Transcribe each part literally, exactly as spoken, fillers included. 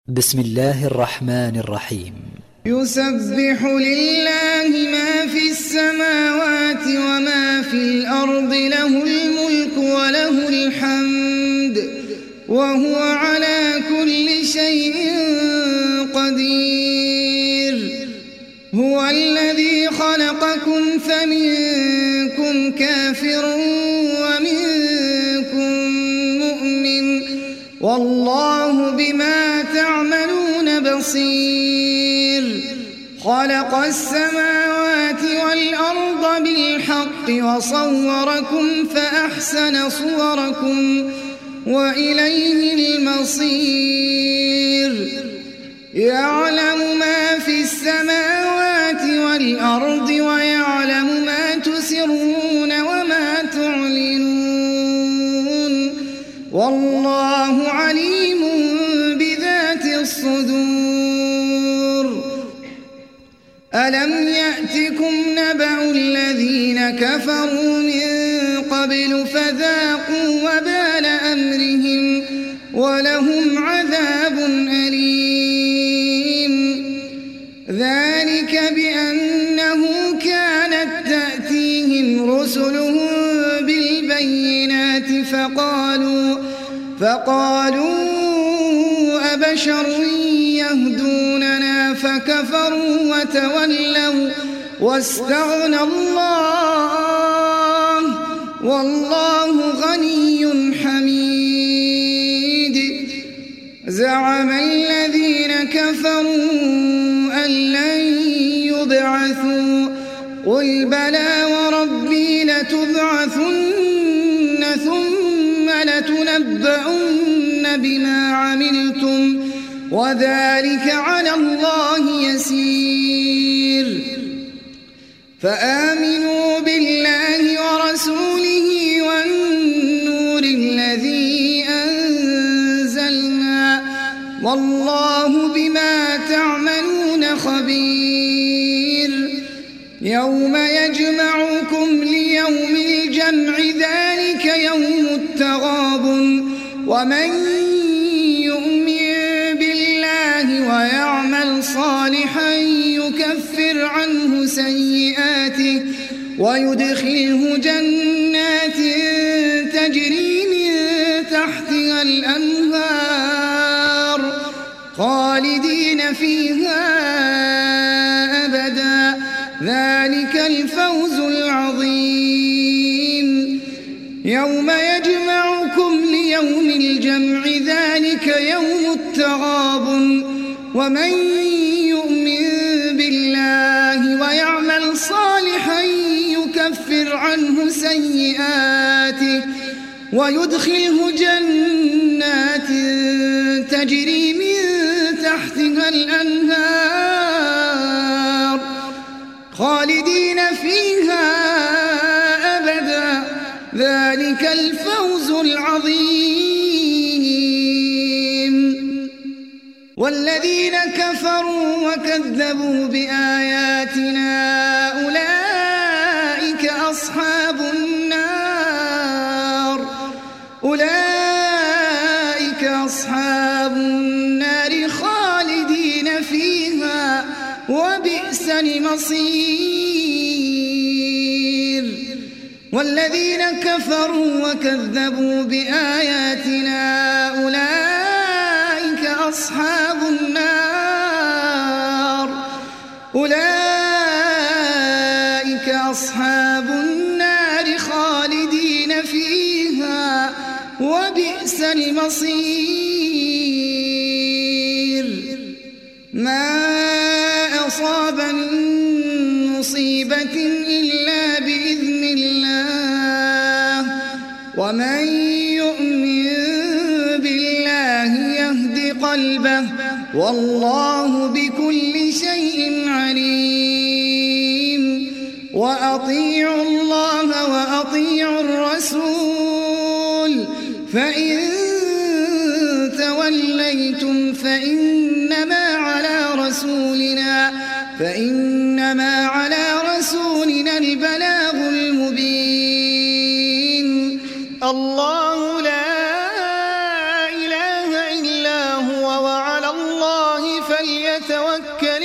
بسم الله الرحمن الرحيم. يسبح لله ما في السماوات وما في الأرض، له الملك وله الحمد وهو على كل شيء قدير. هو الذي خلقكم فمنكم كافر ومنكم مؤمن، والله بما تعملون بصير. خلق السماوات والأرض بالحق وصوركم فأحسن صوركم وإليه المصير. يعلم ما في السماوات والأرض ويعلم ما تسرون وما تعلنون، والله عليم بذات الصدور. ألم يأتكم نبأ الذين كفروا من قبل فذاقوا وبال أمرهم ولهم عذاب أليم. ذلك بأنه كانت تأتيهم رسلهم بالبينات فقالوا فقالوا أبشر يهدوننا فكفروا وتولوا واستغنى الله والله غني حميد. زعم الذين كفروا أن لن يبعثوا، قل بلى وربي لتبعثن ثم لتنبؤن بما عملتم وذلك على الله يسير. فآمنوا بالله ورسوله والنور الذي أنزلنا، والله بما تعملون خبير. يوم يجمعكم ليوم الجمع ذلك يوم التغابن، ومن يؤمن بالله ويعمل صالحا يكفر عنه سيئاته ويدخله جنات تجري من تحتها الأنهار خالدين فيها أبدا، ذلك الفوز العظيم. يوم يجمعكم ليوم الجمع ذلك يوم التغابن، ومن يؤمن بالله ويعمل صالحا يكفر عنه سيئاته ويدخله جنات تجري من تحتها الأنهار خالدين فيها أبدا، ذلك الفوز العظيم. والذين كفروا وكذبوا بآياتنا أولئك أصحاب النار أولئك أصحاب النار خالدين فيها وبئس المصير. والذين كفروا وكذبوا بآياتنا أولئك أصحاب النار أولئك أصحاب النار خالدين فيها وبئس المصير. ما أصاب من مصيبة إلا بإذن الله، ومن يؤمن بالله يهد قلبه، والله بكل شيء عليم. وأطيعوا الله وأطيعوا الرسول، فإن توليتم فإنما على رسولنا فإنما على رسولنا البلاغ المبين. الله لا إله إلا هو وعلى الله الله فليتوكل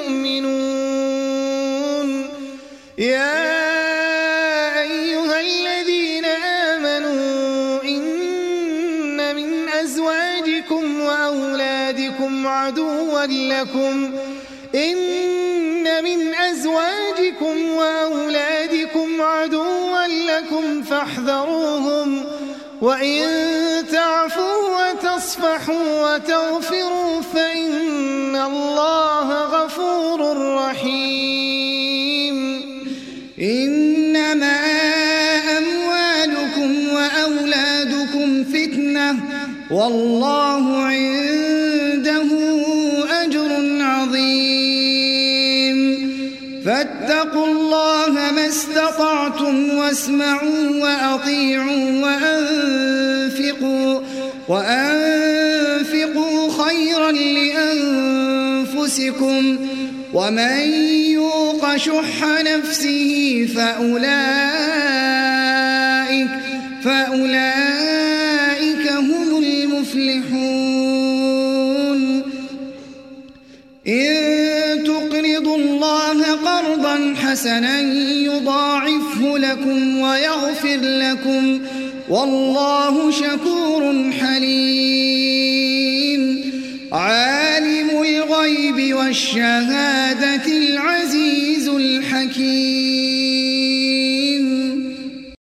المؤمنون يا أيها الذين آمنوا إن من أزواجكم وأولادكم عدوا لكم إن من أزواجكم وأولادكم عدوا لكم فاحذروهم وإن تعفوا وتصفحوا وتغفروا فإن الله غفور رحيم إنما أموالكم وأولادكم فتنة والله عنده أجر عظيم فاتقوا الله ما استطعتم واسمعوا وأطيعوا وأنفقوا وأنفقوا خيرا لأنفسكم ومن يوق شح نفسه فأولئك فأولئك هم المفلحون إن تقرضوا الله قرضا حسنا يضاعفه لكم ويغفر لكم والله شكور حليم عالم الغيب والشهادة